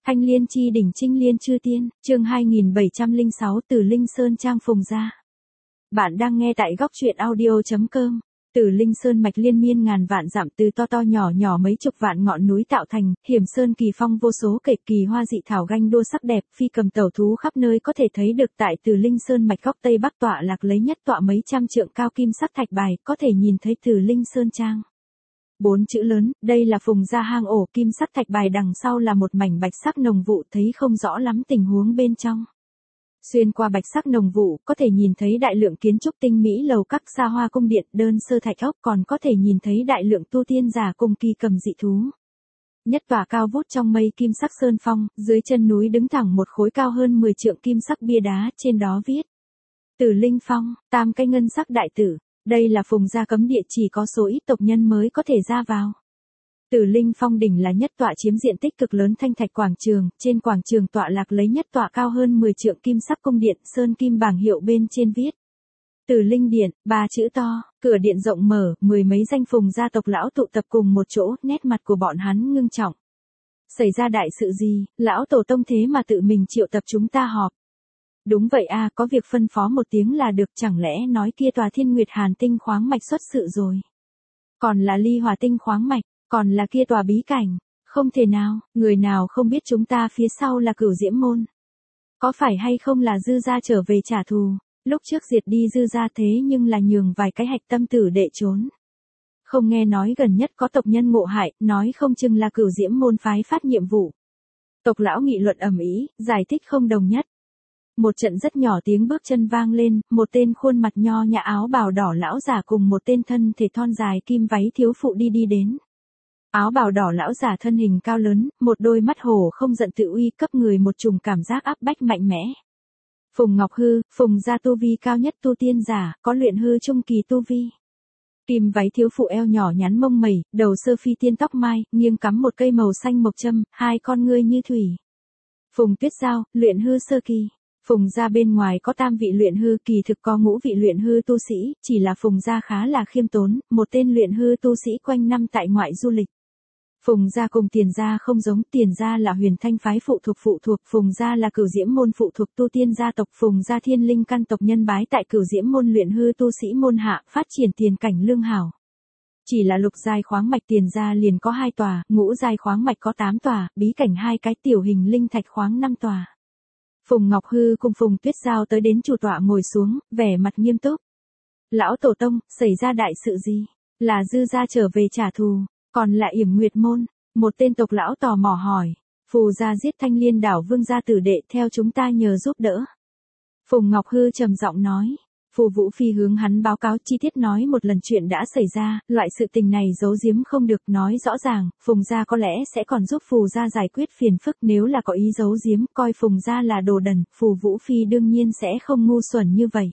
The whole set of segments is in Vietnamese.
Thanh Liên chi đỉnh Trinh Liên chư tiên, chương 2706 từ Linh Sơn Trang Phùng gia. Bạn đang nghe tại góc truyện audio.com. Từ Linh Sơn mạch liên miên ngàn vạn dặm, từ to to nhỏ nhỏ mấy chục vạn ngọn núi tạo thành, hiểm sơn kỳ phong vô số kể, kỳ hoa dị thảo ganh đua sắc đẹp, phi cầm tẩu thú khắp nơi có thể thấy được. Tại Từ Linh Sơn mạch góc tây bắc tọa lạc lấy nhất tọa mấy trăm trượng cao kim sắc thạch bài, có thể nhìn thấy Từ Linh Sơn Trang. 4 chữ lớn, đây là Phùng gia hang ổ. Kim sắc thạch bài đằng sau là một mảnh bạch sắc nồng vụ, thấy không rõ lắm tình huống bên trong. Xuyên qua bạch sắc nồng vụ, có thể nhìn thấy đại lượng kiến trúc tinh mỹ, lầu các xa hoa, cung điện, đơn sơ thạch ốc, còn có thể nhìn thấy đại lượng tu tiên giả cùng kỳ cầm dị thú. Nhất tòa cao vút trong mây kim sắc sơn phong, dưới chân núi đứng thẳng một khối cao hơn 10 trượng kim sắc bia đá, trên đó viết: Từ Linh Phong, tam cây ngân sắc đại tử. Đây là Phùng gia cấm địa, chỉ có số ít tộc nhân mới có thể ra vào. Từ Linh Phong đỉnh là nhất tọa chiếm diện tích cực lớn thanh thạch quảng trường, trên quảng trường tọa lạc lấy nhất tọa cao hơn 10 trượng kim sắc cung điện, sơn kim bảng hiệu bên trên viết: Từ Linh Điện, 3 chữ to, cửa điện rộng mở, mười mấy danh Phùng gia tộc lão tụ tập cùng một chỗ, nét mặt của bọn hắn ngưng trọng. Xảy ra đại sự gì, lão tổ tông thế mà tự mình triệu tập chúng ta họp? Đúng vậy a, có việc phân phó một tiếng là được, chẳng lẽ nói kia tòa Thiên Nguyệt Hàn tinh khoáng mạch xuất sự rồi? Còn là Ly Hòa tinh khoáng mạch, còn là kia tòa bí cảnh, không thể nào, người nào không biết chúng ta phía sau là Cửu Diễm môn. Có phải hay không là Dư gia trở về trả thù, lúc trước diệt đi Dư gia thế nhưng là nhường vài cái hạch tâm tử đệ trốn. Không nghe nói gần nhất có tộc nhân ngộ hại, nói không chừng là Cửu Diễm môn phái phát nhiệm vụ. Tộc lão nghị luận ầm ĩ, giải thích không đồng nhất. Một trận rất nhỏ tiếng bước chân vang lên, một tên khuôn mặt nho nhã áo bào đỏ lão giả cùng một tên thân thể thon dài kim váy thiếu phụ đi đến. Áo bào đỏ lão giả thân hình cao lớn, một đôi mắt hổ không giận tự uy, cấp người một chủng cảm giác áp bách mạnh mẽ. Phùng Ngọc Hư, Phùng gia tu vi cao nhất tu tiên giả, có luyện hư trung kỳ tu vi. Kim váy thiếu phụ eo nhỏ nhắn mông mẩy, đầu sơ phi tiên tóc mai, nghiêng cắm một cây màu xanh mộc châm, hai con ngươi như thủy. Phùng Tuyết Giao, luyện hư sơ kỳ. Phùng gia bên ngoài có tam vị luyện hư, kỳ thực có ngũ vị luyện hư tu sĩ, chỉ là Phùng gia khá là khiêm tốn, một tên luyện hư tu sĩ quanh năm tại ngoại du lịch. Phùng gia cùng Tiền gia không giống, Tiền gia là Huyền Thanh phái phụ thuộc, Phùng gia là Cửu Diễm môn phụ thuộc tu tiên gia tộc. Phùng gia thiên linh căn tộc nhân bái tại Cửu Diễm môn luyện hư tu sĩ môn hạ, phát triển tiền cảnh lương hảo. Chỉ là lục giai khoáng mạch Tiền gia liền có 2 tòa, ngũ giai khoáng mạch có 8 tòa, bí cảnh 2 cái, tiểu hình linh thạch khoáng 5 tòa. Phùng Ngọc Hư cùng Phùng Tuyết Giao tới đến chủ tọa ngồi xuống, vẻ mặt nghiêm túc. Lão tổ tông, xảy ra đại sự gì? Là Dư gia trở về trả thù, còn là Yểm Nguyệt môn? Một tên tộc lão tò mò hỏi. Phù gia giết Thanh Liên đảo vương gia tử đệ, theo chúng ta nhờ giúp đỡ. Phùng Ngọc Hư trầm giọng nói. Phù Vũ Phi hướng hắn báo cáo chi tiết nói một lần chuyện đã xảy ra, loại sự tình này giấu giếm không được, nói rõ ràng, Phùng gia có lẽ sẽ còn giúp Phù gia giải quyết phiền phức, nếu là có ý giấu giếm, coi Phùng gia là đồ đần, Phù Vũ Phi đương nhiên sẽ không ngu xuẩn như vậy.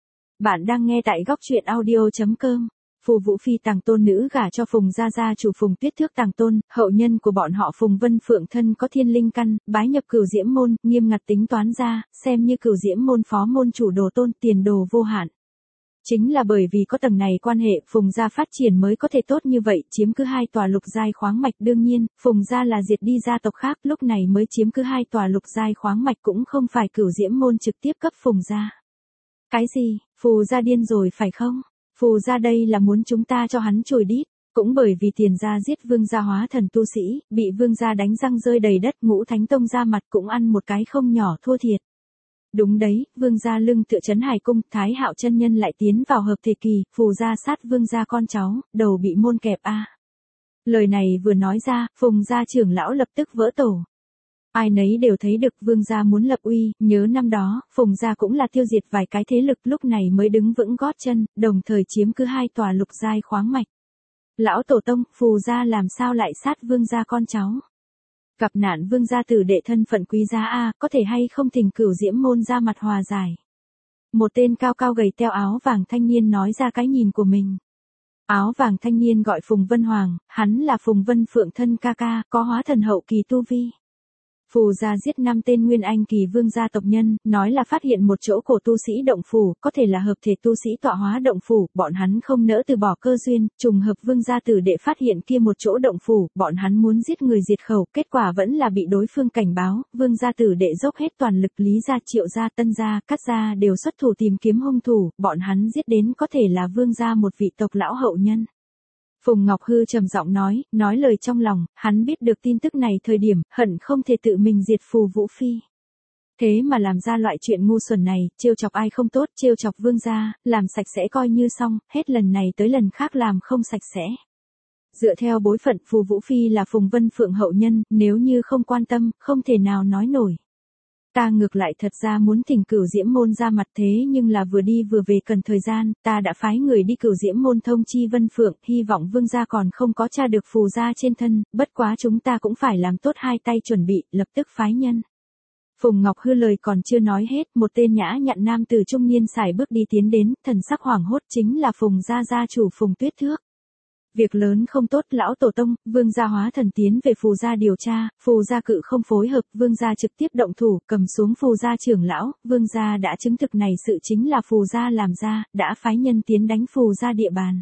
Bạn đang nghe tại góc truyện audio.com. Phù Vũ Phi tàng tôn nữ gả cho Phùng gia gia chủ Phùng Tuyết Thước tàng tôn, hậu nhân của bọn họ Phùng Vân Phượng thân có thiên linh căn, bái nhập Cửu Diễm môn, nghiêm ngặt tính toán ra, xem như Cửu Diễm môn phó môn chủ đồ tôn, tiền đồ vô hạn. Chính là bởi vì có tầng này quan hệ, Phùng gia phát triển mới có thể tốt như vậy, chiếm cứ 2 tòa lục giai khoáng mạch. Đương nhiên, Phùng gia là diệt đi gia tộc khác, lúc này mới chiếm cứ 2 tòa lục giai khoáng mạch, cũng không phải Cửu Diễm môn trực tiếp cấp Phùng gia. Cái gì, Phù gia điên rồi phải không? Phù gia đây là muốn chúng ta cho hắn chồi đít, cũng bởi vì Tiền gia giết vương gia hóa thần tu sĩ, bị vương gia đánh răng rơi đầy đất, Ngũ Thánh Tông ra mặt cũng ăn một cái không nhỏ thua thiệt. Đúng đấy, vương gia lưng tựa trấn Hải cung, Thái Hạo chân nhân lại tiến vào hợp thể kỳ, Phù gia sát vương gia con cháu, đầu bị môn kẹp a. Lời này vừa nói ra, Phùng gia trưởng lão lập tức vỡ tổ. Ai nấy đều thấy được vương gia muốn lập uy, nhớ năm đó, Phùng gia cũng là tiêu diệt vài cái thế lực, lúc này mới đứng vững gót chân, đồng thời chiếm cứ 2 tòa lục giai khoáng mạch. Lão tổ tông, Phù gia làm sao lại sát vương gia con cháu? Gặp nạn vương gia tử đệ thân phận quý giá a, có thể hay không thỉnh Cửu Diễm môn ra mặt hòa giải? Một tên cao cao gầy teo áo vàng thanh niên nói ra cái nhìn của mình. Áo vàng thanh niên gọi Phùng Vân Hoàng, hắn là Phùng Vân Phượng thân ca ca, có hóa thần hậu kỳ tu vi. Phù gia giết 5 tên Nguyên Anh kỳ vương gia tộc nhân, nói là phát hiện một chỗ cổ tu sĩ động phủ, có thể là hợp thể tu sĩ tọa hóa động phủ, bọn hắn không nỡ từ bỏ cơ duyên, trùng hợp vương gia tử đệ phát hiện kia một chỗ động phủ, bọn hắn muốn giết người diệt khẩu, kết quả vẫn là bị đối phương cảnh báo, vương gia tử đệ dốc hết toàn lực, Lý gia, Triệu gia, Tân gia, Cát gia đều xuất thủ tìm kiếm hung thủ, bọn hắn giết đến có thể là vương gia một vị tộc lão hậu nhân. Phùng Ngọc Hư trầm giọng nói lời trong lòng, hắn biết được tin tức này thời điểm, hận không thể tự mình diệt Phù Vũ Phi. Thế mà làm ra loại chuyện ngu xuẩn này, trêu chọc ai không tốt, trêu chọc vương gia, làm sạch sẽ coi như xong, hết lần này tới lần khác làm không sạch sẽ. Dựa theo bối phận, Phù Vũ Phi là Phùng Vân Phượng hậu nhân, nếu như không quan tâm, không thể nào nói nổi. Ta ngược lại thật ra muốn thỉnh Cửu Diễm môn ra mặt, thế nhưng là vừa đi vừa về cần thời gian, ta đã phái người đi Cửu Diễm môn thông chi Vân Phượng, hy vọng vương gia còn không có tra được phù gia trên thân, bất quá chúng ta cũng phải làm tốt hai tay chuẩn bị, lập tức phái nhân. Phùng Ngọc Hư lời còn chưa nói hết, một tên nhã nhặn nam tử trung niên sải bước đi tiến đến, thần sắc hoảng hốt, chính là Phùng gia gia chủ Phùng Tuyết Thước. Việc lớn không tốt, lão tổ tông, vương gia hóa thần tiến về phù gia điều tra, phù gia cự không phối hợp, vương gia trực tiếp động thủ, cầm xuống phù gia trưởng lão, vương gia đã chứng thực này sự chính là phù gia làm ra, đã phái nhân tiến đánh phù gia địa bàn.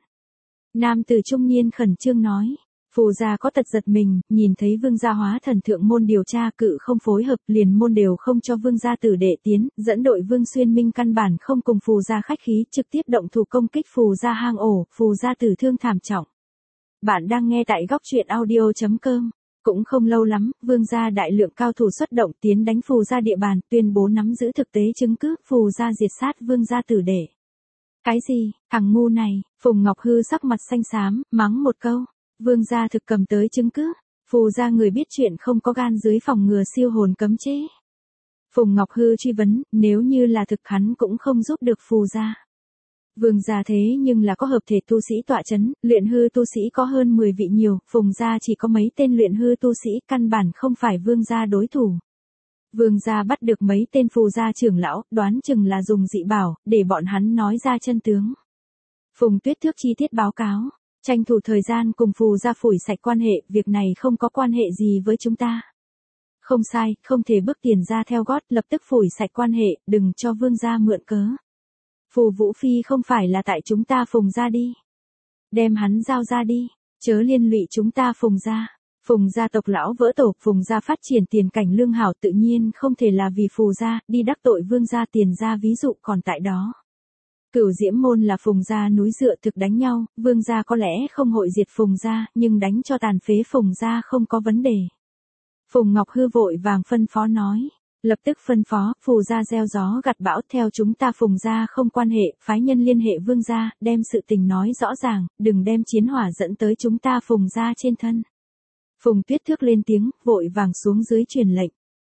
Nam tử trung niên khẩn trương nói, phù gia có tật giật mình, nhìn thấy vương gia hóa thần thượng môn điều tra cự không phối hợp, liền môn đều không cho vương gia tử đệ tiến, dẫn đội Vương Xuyên Minh căn bản không cùng phù gia khách khí, trực tiếp động thủ công kích phù gia hang ổ, phù gia tử thương thảm trọng. Bạn đang nghe tại góc truyện audio.com. Cũng không lâu lắm, vương gia đại lượng cao thủ xuất động tiến đánh phù gia địa bàn, tuyên bố nắm giữ thực tế chứng cứ, phù gia diệt sát vương gia tử đệ. Cái gì, thằng ngu này, Phùng Ngọc Hư sắc mặt xanh xám, mắng một câu. Vương gia thực cầm tới chứng cứ, phù gia người biết chuyện không có gan dưới phòng ngừa siêu hồn cấm chế. Phùng Ngọc Hư truy vấn, nếu như là thực hắn cũng không giúp được phù gia. Vương gia thế nhưng là có hợp thể tu sĩ tọa chấn, luyện hư tu sĩ có hơn 10 vị nhiều, Phùng gia chỉ có mấy tên luyện hư tu sĩ, căn bản không phải vương gia đối thủ. Vương gia bắt được mấy tên phù gia trưởng lão, đoán chừng là dùng dị bảo, để bọn hắn nói ra chân tướng. Phùng Tuyết Thước chi tiết báo cáo, tranh thủ thời gian cùng phù gia phủi sạch quan hệ, việc này không có quan hệ gì với chúng ta. Không sai, không thể bước tiền ra theo gót, lập tức phủi sạch quan hệ, đừng cho vương gia mượn cớ. Phù Vũ Phi không phải là tại chúng ta Phùng gia đi. Đem hắn giao ra đi, chớ liên lụy chúng ta Phùng gia. Phùng gia tộc lão vỡ tổ, Phùng gia phát triển tiền cảnh lương hảo tự nhiên không thể là vì phù gia, đi đắc tội vương gia tiền gia ví dụ còn tại đó. Cửu Diễm môn là Phùng gia núi dựa thực đánh nhau, vương gia có lẽ không hội diệt Phùng gia, nhưng đánh cho tàn phế Phùng gia không có vấn đề. Phùng Ngọc Hư vội vàng phân phó nói. Lập tức phân phó, phù gia gieo gió gặt bão, theo chúng ta Phùng gia không quan hệ, phái nhân liên hệ vương gia, đem sự tình nói rõ ràng, đừng đem chiến hỏa dẫn tới chúng ta Phùng gia trên thân. Phùng Tuyết Thước lên tiếng, vội vàng xuống dưới truyền lệnh.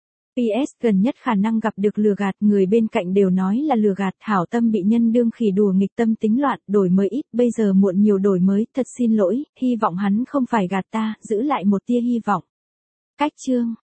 PS gần nhất khả năng gặp được lừa gạt, người bên cạnh đều nói là lừa gạt, hảo tâm bị nhân đương khỉ đùa, nghịch tâm tính loạn, đổi mới ít, bây giờ muộn nhiều đổi mới, thật xin lỗi, hy vọng hắn không phải gạt ta, giữ lại một tia hy vọng. Cách chương